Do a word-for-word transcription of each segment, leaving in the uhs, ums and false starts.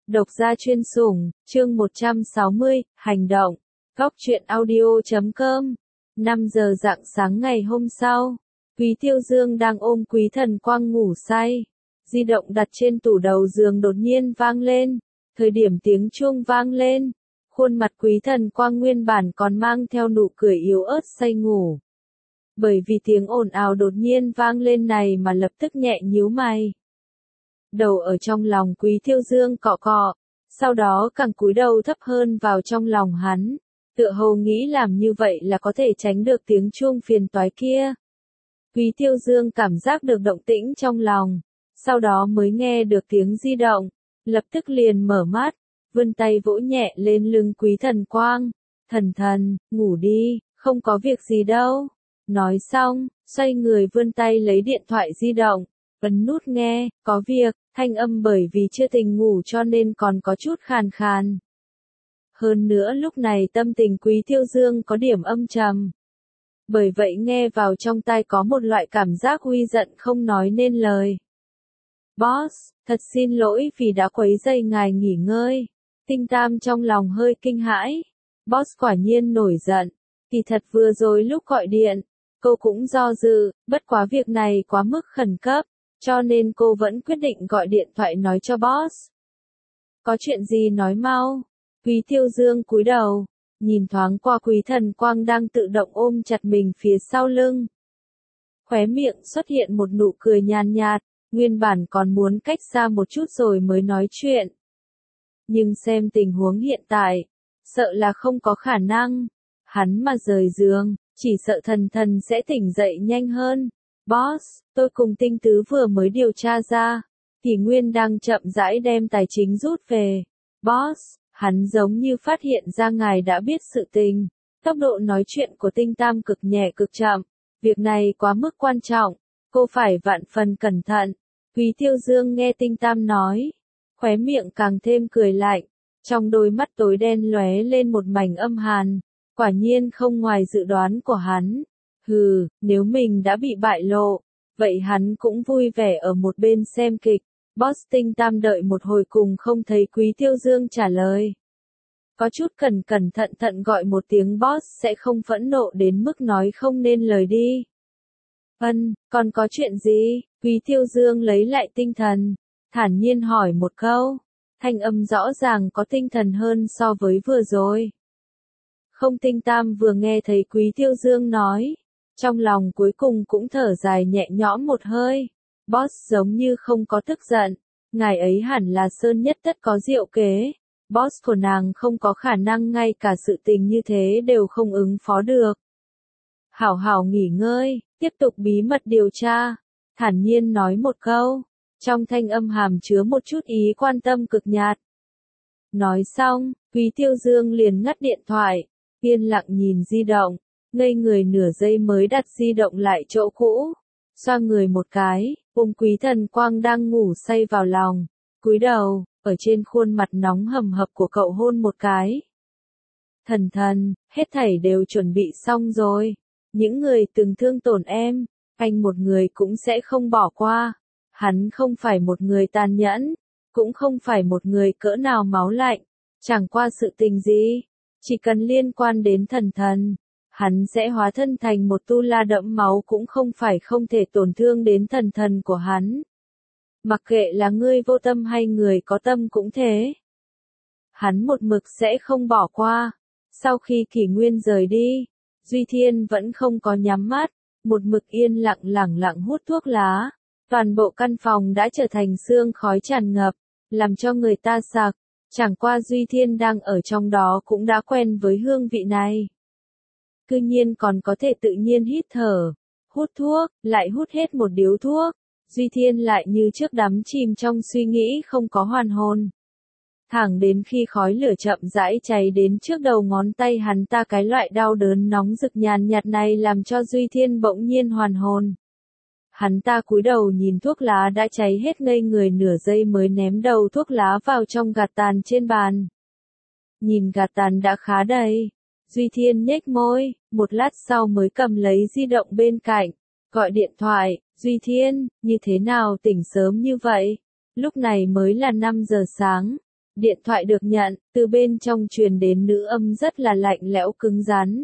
Độc gia chuyên sủng, chương một trăm sáu mươi, hành động. Góc truyện audio chấm com. năm giờ rạng sáng ngày hôm sau, Quý Tiêu Dương đang ôm Quý Thần Quang ngủ say. Di động đặt trên tủ đầu giường đột nhiên vang lên. Thời điểm tiếng chuông vang lên, khuôn mặt Quý Thần Quang nguyên bản còn mang theo nụ cười yếu ớt say ngủ. Bởi vì tiếng ồn ào đột nhiên vang lên này mà lập tức nhẹ nhíu mày. Đầu ở trong lòng Quý Tiêu Dương cọ cọ, sau đó càng cúi đầu thấp hơn vào trong lòng hắn, tựa hồ nghĩ làm như vậy là có thể tránh được tiếng chuông phiền toái kia. Quý Tiêu Dương cảm giác được động tĩnh trong lòng, sau đó mới nghe được tiếng di động, lập tức liền mở mắt, vươn tay vỗ nhẹ lên lưng Quý Thần Quang. Thần thần, ngủ đi, không có việc gì đâu. Nói xong, xoay người vươn tay lấy điện thoại di động, ấn nút nghe, có việc, thanh âm bởi vì chưa tỉnh ngủ cho nên còn có chút khàn khàn. Hơn nữa lúc này tâm tình Quý Tiêu Dương có điểm âm trầm. Bởi vậy nghe vào trong tai có một loại cảm giác uy giận không nói nên lời. Boss, thật xin lỗi vì đã quấy rầy ngài nghỉ ngơi. Tinh Tam trong lòng hơi kinh hãi. Boss quả nhiên nổi giận. Kỳ thật vừa rồi lúc gọi điện, cô cũng do dự, bất quá việc này quá mức khẩn cấp, cho nên cô vẫn quyết định gọi điện thoại nói cho boss. Có chuyện gì nói mau. Quý Tiêu Dương cúi đầu, nhìn thoáng qua Quý Thần Quang đang tự động ôm chặt mình phía sau lưng. Khóe miệng xuất hiện một nụ cười nhàn nhạt, nguyên bản còn muốn cách xa một chút rồi mới nói chuyện. Nhưng xem tình huống hiện tại, sợ là không có khả năng. Hắn mà rời giường, chỉ sợ thần thần sẽ tỉnh dậy nhanh hơn. Boss, tôi cùng Tinh Tứ vừa mới điều tra ra, Kỷ Nguyên đang chậm rãi đem tài chính rút về. Boss, hắn giống như phát hiện ra ngài đã biết sự tình. Tốc độ nói chuyện của Tinh Tam cực nhẹ cực chậm. Việc này quá mức quan trọng, cô phải vạn phần cẩn thận. Quý Tiêu Dương nghe Tinh Tam nói, khóe miệng càng thêm cười lạnh, trong đôi mắt tối đen lóe lên một mảnh âm hàn. Quả nhiên không ngoài dự đoán của hắn. Hừ, nếu mình đã bị bại lộ, vậy hắn cũng vui vẻ ở một bên xem kịch. Boss Tinh Tam đợi một hồi cùng không thấy Quý Tiêu Dương trả lời. Có chút cẩn cẩn thận thận gọi một tiếng boss sẽ không phẫn nộ đến mức nói không nên lời đi. Ân, còn có chuyện gì? Quý Tiêu Dương lấy lại tinh thần, thản nhiên hỏi một câu. Thanh âm rõ ràng có tinh thần hơn so với vừa rồi. Không. Tinh Tam vừa nghe thấy Quý Tiêu Dương nói, trong lòng cuối cùng cũng thở dài nhẹ nhõm một hơi. Boss giống như không có tức giận, ngài ấy hẳn là Sơn Nhất Tất có diệu kế. Boss của nàng không có khả năng ngay cả sự tình như thế đều không ứng phó được. Hảo hảo nghỉ ngơi, tiếp tục bí mật điều tra, thản nhiên nói một câu, trong thanh âm hàm chứa một chút ý quan tâm cực nhạt. Nói xong, Quý Tiêu Dương liền ngắt điện thoại, yên lặng nhìn di động, ngây người nửa giây mới đặt di động lại chỗ cũ, xoa người một cái, ôm Quý Thần Quang đang ngủ say vào lòng, cúi đầu, ở trên khuôn mặt nóng hầm hập của cậu hôn một cái. Thần thần, hết thảy đều chuẩn bị xong rồi, những người từng thương tổn em, anh một người cũng sẽ không bỏ qua. Hắn không phải một người tàn nhẫn, cũng không phải một người cỡ nào máu lạnh, chẳng qua sự tình gì, chỉ cần liên quan đến thần thần, hắn sẽ hóa thân thành một tu la đẫm máu cũng không phải không thể tổn thương đến thần thần của hắn. Mặc kệ là ngươi vô tâm hay người có tâm cũng thế. Hắn một mực sẽ không bỏ qua. Sau khi Kỷ Nguyên rời đi, Duy Thiên vẫn không có nhắm mắt, một mực yên lặng lẳng lặng hút thuốc lá. Toàn bộ căn phòng đã trở thành sương khói tràn ngập, làm cho người ta sặc. Chẳng qua Duy Thiên đang ở trong đó cũng đã quen với hương vị này. Cư nhiên còn có thể tự nhiên hít thở, hút thuốc, lại hút hết một điếu thuốc. Duy Thiên lại như trước đắm chìm trong suy nghĩ không có hoàn hồn. Thẳng đến khi khói lửa chậm rãi cháy đến trước đầu ngón tay hắn ta, cái loại đau đớn nóng rực nhàn nhạt này làm cho Duy Thiên bỗng nhiên hoàn hồn. Hắn ta cúi đầu nhìn thuốc lá đã cháy hết, ngây người nửa giây mới ném đầu thuốc lá vào trong gạt tàn trên bàn. Nhìn gạt tàn đã khá đầy, Duy Thiên nhếch môi, một lát sau mới cầm lấy di động bên cạnh, gọi điện thoại. Duy Thiên, như thế nào tỉnh sớm như vậy? Lúc này mới là năm giờ sáng. Điện thoại được nhận, từ bên trong truyền đến nữ âm rất là lạnh lẽo cứng rắn.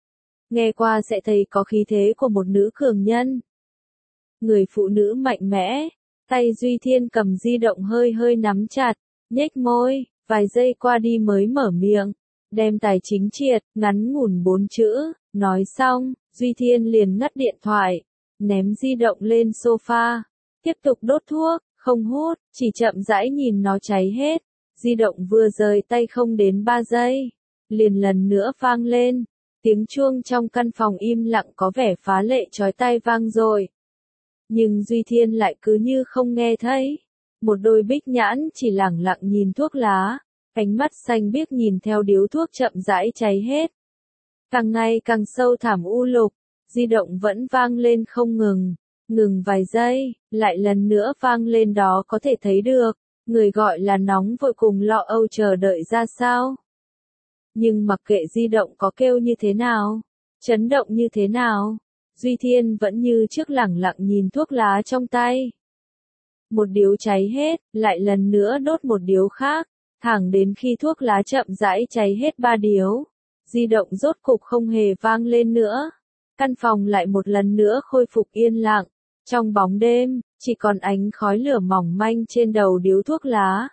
Nghe qua sẽ thấy có khí thế của một nữ cường nhân. Người phụ nữ mạnh mẽ, tay Duy Thiên cầm di động hơi hơi nắm chặt, nhếch môi, vài giây qua đi mới mở miệng, đem tài chính triệt, ngắn ngủn bốn chữ, nói xong, Duy Thiên liền ngắt điện thoại, ném di động lên sofa, tiếp tục đốt thuốc, không hút, chỉ chậm rãi nhìn nó cháy hết. Di động vừa rời tay không đến ba giây, liền lần nữa vang lên, tiếng chuông trong căn phòng im lặng có vẻ phá lệ chói tai vang rồi. Nhưng Duy Thiên lại cứ như không nghe thấy, một đôi bích nhãn chỉ lẳng lặng nhìn thuốc lá, ánh mắt xanh biếc nhìn theo điếu thuốc chậm rãi cháy hết. Càng ngày càng sâu thẳm u lục, di động vẫn vang lên không ngừng, ngừng vài giây, lại lần nữa vang lên đó có thể thấy được. Người gọi là nóng vội cùng lo âu chờ đợi ra sao. Nhưng mặc kệ di động có kêu như thế nào, chấn động như thế nào, Duy Thiên vẫn như trước lẳng lặng nhìn thuốc lá trong tay. Một điếu cháy hết, lại lần nữa đốt một điếu khác, thẳng đến khi thuốc lá chậm rãi cháy hết ba điếu. Di động rốt cục không hề vang lên nữa. Căn phòng lại một lần nữa khôi phục yên lặng. Trong bóng đêm, chỉ còn ánh khói lửa mỏng manh trên đầu điếu thuốc lá.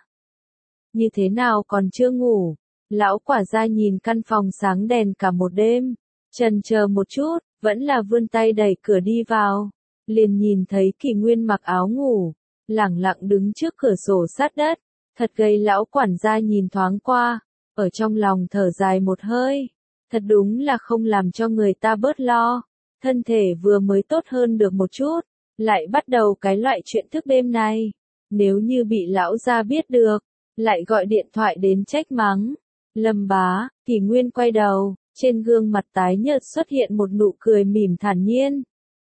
Như thế nào còn chưa ngủ? Lão quả gia nhìn căn phòng sáng đèn cả một đêm. Chần chờ một chút, vẫn là vươn tay đẩy cửa đi vào. Liền nhìn thấy Kỷ Nguyên mặc áo ngủ, lẳng lặng đứng trước cửa sổ sát đất. Thật gây lão quản gia nhìn thoáng qua, ở trong lòng thở dài một hơi. Thật đúng là không làm cho người ta bớt lo. Thân thể vừa mới tốt hơn được một chút. Lại bắt đầu cái loại chuyện thức đêm này. Nếu như bị lão gia biết được, lại gọi điện thoại đến trách mắng. Lâm bá, Kỷ Nguyên quay đầu, trên gương mặt tái nhợt xuất hiện một nụ cười mỉm thản nhiên.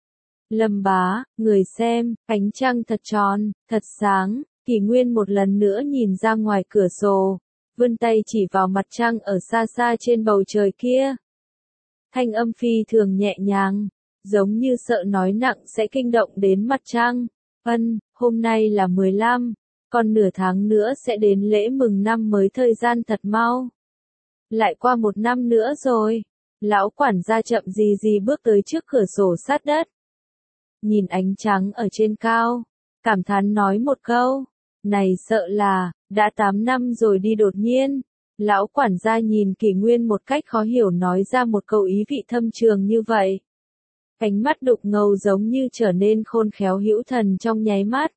Lâm bá, người xem, ánh trăng thật tròn, thật sáng, Kỷ Nguyên một lần nữa nhìn ra ngoài cửa sổ, vươn tay chỉ vào mặt trăng ở xa xa trên bầu trời kia. Thanh âm phi thường nhẹ nhàng. Giống như sợ nói nặng sẽ kinh động đến mặt trăng. Ân, hôm nay là mười lăm, còn nửa tháng nữa sẽ đến lễ mừng năm mới, thời gian thật mau. Lại qua một năm nữa rồi. Lão quản gia chậm gì gì bước tới trước cửa sổ sát đất. Nhìn ánh trắng ở trên cao, cảm thán nói một câu. Này sợ là, đã tám năm rồi đi đột nhiên. Lão quản gia nhìn Kỷ Nguyên một cách khó hiểu nói ra một câu ý vị thâm trường như vậy. Ánh mắt đục ngầu giống như trở nên khôn khéo hữu thần trong nháy mắt.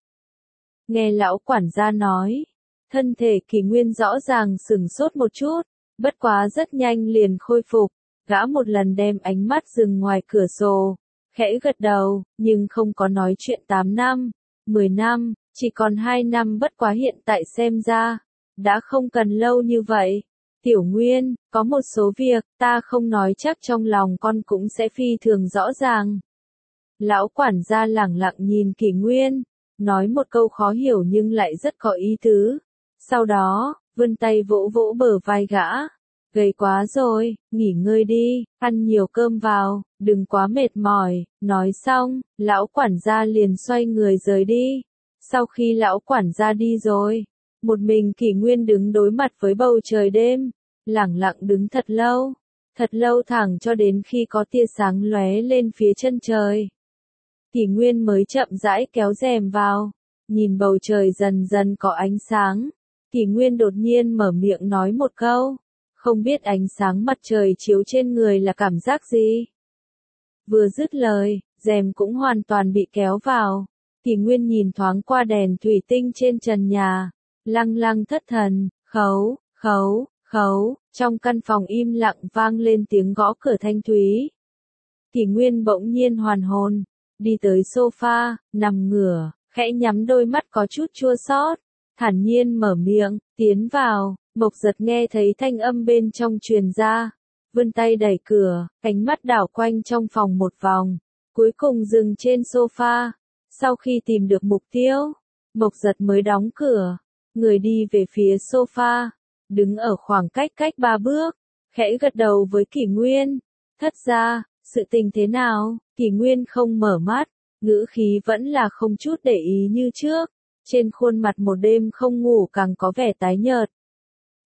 Nghe lão quản gia nói, thân thể Kỷ Nguyên rõ ràng sửng sốt một chút, bất quá rất nhanh liền khôi phục, gã một lần đem ánh mắt dừng ngoài cửa sổ, khẽ gật đầu, nhưng không có nói chuyện tám năm, mười năm, chỉ còn hai năm, bất quá hiện tại xem ra, đã không cần lâu như vậy. Tiểu Nguyên, có một số việc, ta không nói chắc trong lòng con cũng sẽ phi thường rõ ràng. Lão quản gia lẳng lặng nhìn Kỷ Nguyên, nói một câu khó hiểu nhưng lại rất có ý tứ. Sau đó, vươn tay vỗ vỗ bờ vai gã. Gầy quá rồi, nghỉ ngơi đi, ăn nhiều cơm vào, đừng quá mệt mỏi. Nói xong, lão quản gia liền xoay người rời đi. Sau khi lão quản gia đi rồi, một mình Kỷ Nguyên đứng đối mặt với bầu trời đêm, lẳng lặng đứng thật lâu, thật lâu thẳng cho đến khi có tia sáng lóe lên phía chân trời. Kỷ Nguyên mới chậm rãi kéo rèm vào, nhìn bầu trời dần dần có ánh sáng. Kỷ Nguyên đột nhiên mở miệng nói một câu, không biết ánh sáng mặt trời chiếu trên người là cảm giác gì. Vừa dứt lời, rèm cũng hoàn toàn bị kéo vào. Kỷ Nguyên nhìn thoáng qua đèn thủy tinh trên trần nhà, lăng lăng thất thần, khấu, khấu, khấu, trong căn phòng im lặng vang lên tiếng gõ cửa thanh thúy. Kỷ Nguyên bỗng nhiên hoàn hồn, đi tới sofa, nằm ngửa, khẽ nhắm đôi mắt có chút chua xót, thản nhiên mở miệng, tiến vào. Mộc Giật nghe thấy thanh âm bên trong truyền ra, vươn tay đẩy cửa, ánh mắt đảo quanh trong phòng một vòng, cuối cùng dừng trên sofa. Sau khi tìm được mục tiêu, Mộc Giật mới đóng cửa, người đi về phía sofa, đứng ở khoảng cách cách ba bước, khẽ gật đầu với Kỷ Nguyên. Thất ra, sự tình thế nào? Kỷ Nguyên không mở mắt, ngữ khí vẫn là không chút để ý như trước, trên khuôn mặt một đêm không ngủ càng có vẻ tái nhợt.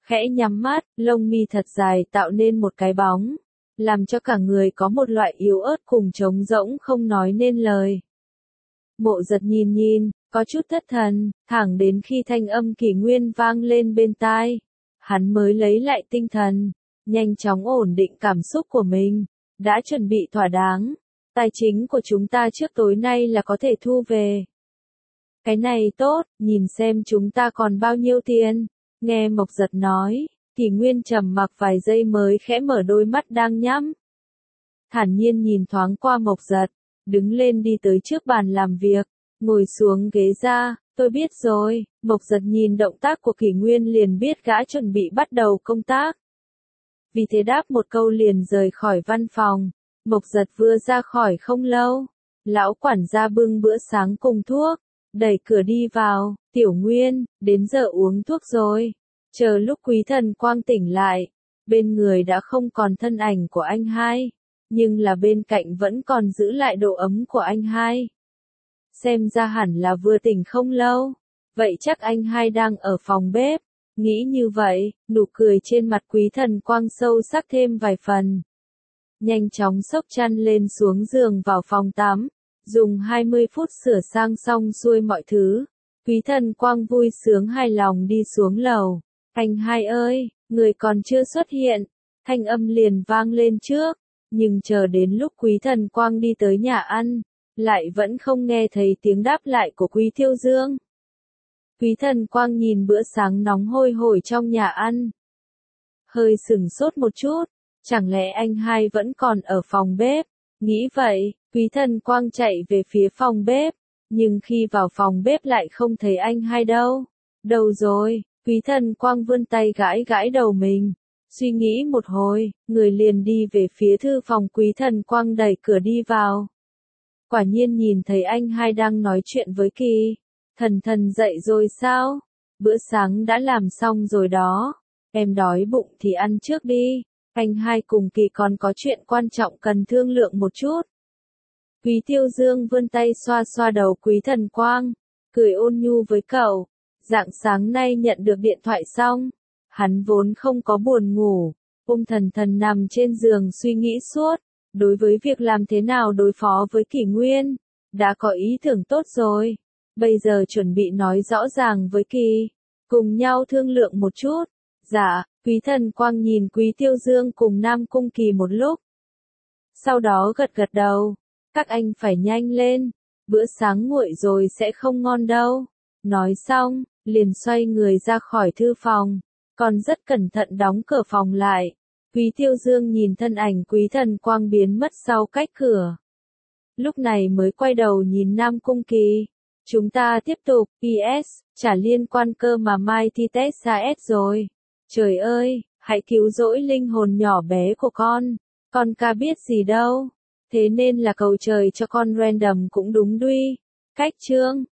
khẽ nhắm mắt, lông mi thật dài tạo nên một cái bóng, làm cho cả người có một loại yếu ớt cùng trống rỗng không nói nên lời. Mộ Giật nhìn nhìn, có chút thất thần, thẳng đến khi thanh âm Kỷ Nguyên vang lên bên tai, hắn mới lấy lại tinh thần, nhanh chóng ổn định cảm xúc của mình, đã chuẩn bị thỏa đáng, tài chính của chúng ta trước tối nay là có thể thu về. Cái này tốt, nhìn xem chúng ta còn bao nhiêu tiền, nghe Mộc Giật nói, Kỷ Nguyên trầm mặc vài giây mới khẽ mở đôi mắt đang nhắm. Thản nhiên nhìn thoáng qua Mộc Giật, đứng lên đi tới trước bàn làm việc, ngồi xuống ghế ra, tôi biết rồi, Mộc Giật nhìn động tác của Kỷ Nguyên liền biết gã chuẩn bị bắt đầu công tác. Vì thế đáp một câu liền rời khỏi văn phòng, Mộc Giật vừa ra khỏi không lâu, lão quản gia bưng bữa sáng cùng thuốc, đẩy cửa đi vào, Tiểu Nguyên, đến giờ uống thuốc rồi, chờ lúc Quý Thần Quang tỉnh lại, bên người đã không còn thân ảnh của anh hai, nhưng là bên cạnh vẫn còn giữ lại độ ấm của anh hai. Xem ra hẳn là vừa tỉnh không lâu, vậy chắc anh hai đang ở phòng bếp, nghĩ như vậy, nụ cười trên mặt Quý Thần Quang sâu sắc thêm vài phần. Nhanh chóng xốc chăn lên xuống giường vào phòng tắm, dùng hai mươi phút sửa sang xong xuôi mọi thứ, Quý Thần Quang vui sướng hài lòng đi xuống lầu. Anh hai ơi, người còn chưa xuất hiện, thanh âm liền vang lên trước, nhưng chờ đến lúc Quý Thần Quang đi tới nhà ăn, lại vẫn không nghe thấy tiếng đáp lại của Quý Thiêu Dương. Quý Thần Quang nhìn bữa sáng nóng hôi hổi trong nhà ăn, hơi sửng sốt một chút, chẳng lẽ anh hai vẫn còn ở phòng bếp, nghĩ vậy, Quý Thần Quang chạy về phía phòng bếp, nhưng khi vào phòng bếp lại không thấy anh hai đâu, đâu rồi, Quý Thần Quang vươn tay gãi gãi đầu mình, suy nghĩ một hồi, người liền đi về phía thư phòng. Quý Thần Quang đẩy cửa đi vào. Quả nhiên nhìn thấy anh hai đang nói chuyện với Kỳ. Thần thần dậy rồi sao? Bữa sáng đã làm xong rồi đó. Em đói bụng thì ăn trước đi. Anh hai cùng Kỳ còn có chuyện quan trọng cần thương lượng một chút. Quý Tiêu Dương vươn tay xoa xoa đầu Quý Thần Quang, cười ôn nhu với cậu. Rạng sáng nay nhận được điện thoại xong, hắn vốn không có buồn ngủ, ôm thần thần nằm trên giường suy nghĩ suốt, đối với việc làm thế nào đối phó với Kỷ Nguyên, đã có ý tưởng tốt rồi, bây giờ chuẩn bị nói rõ ràng với Kỳ, cùng nhau thương lượng một chút. Dạ, Quý Thần Quang nhìn Quý Tiêu Dương cùng Nam Cung Kỳ một lúc, sau đó gật gật đầu, các anh phải nhanh lên, bữa sáng nguội rồi sẽ không ngon đâu. Nói xong, liền xoay người ra khỏi thư phòng, còn rất cẩn thận đóng cửa phòng lại. Quý Tiêu Dương nhìn thân ảnh Quý Thần Quang biến mất sau cách cửa. Lúc này mới quay đầu nhìn Nam Cung Kỳ. Chúng ta tiếp tục, pê ét, chả liên quan cơ mà mai thi test ra S rồi. Trời ơi, hãy cứu rỗi linh hồn nhỏ bé của con. Con ca biết gì đâu. Thế nên là cầu trời cho con random cũng đúng đuy. Cách chương.